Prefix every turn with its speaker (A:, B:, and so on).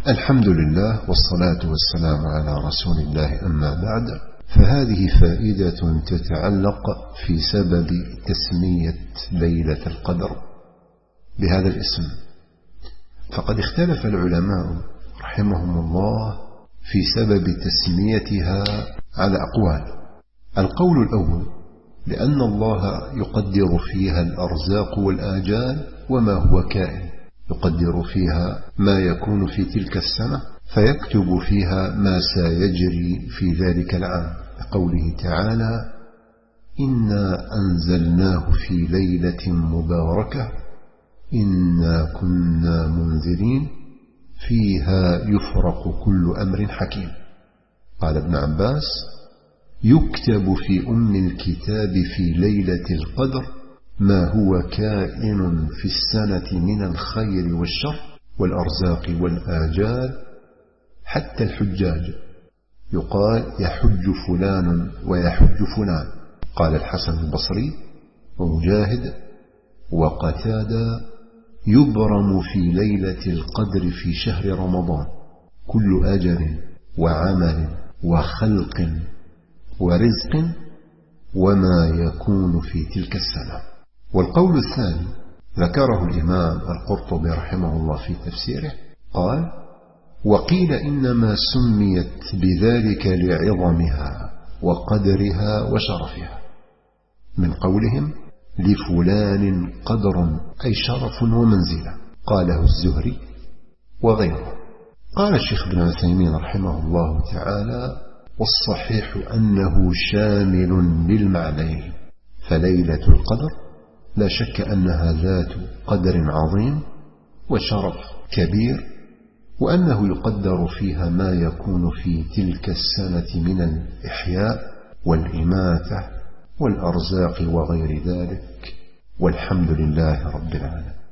A: الحمد لله والصلاة والسلام على رسول الله، أما بعد، فهذه فائدة تتعلق في سبب تسمية ليلة القدر بهذا الاسم. فقد اختلف العلماء رحمهم الله في سبب تسميتها على أقوال. القول الأول: لأن الله يقدر فيها الأرزاق والآجال وما هو كائن، يقدر فيها ما يكون في تلك السنة، فيكتب فيها ما سيجري في ذلك العام، لقوله تعالى: إنا أنزلناه في ليلة مباركة إنا كنا منذرين فيها يفرق كل أمر حكيم. قال ابن عباس: يكتب في أم الكتاب في ليلة القدر ما هو كائن في السنة من الخير والشر والأرزاق والآجال، حتى الحجاج، يقال يحج فلان ويحج فلان. قال الحسن البصري ومجاهد وقتادة: يبرم في ليلة القدر في شهر رمضان كل أجل وعمل وخلق ورزق وما يكون في تلك السنة. والقول الثاني ذكره الإمام القرطبي رحمه الله في تفسيره، قال: وقيل إنما سميت بذلك لعظمها وقدرها وشرفها، من قولهم: لفلان قدر، أي شرف ومنزلة. قاله الزهري وغيره. قال الشيخ ابن عثيمين رحمه الله تعالى: والصحيح أنه شامل للمعنيين، فليلة القدر لا شك أنها ذات قدر عظيم وشرف كبير، وأنه يقدر فيها ما يكون في تلك السنة من الإحياء والإماتة والأرزاق وغير ذلك، والحمد لله رب العالمين.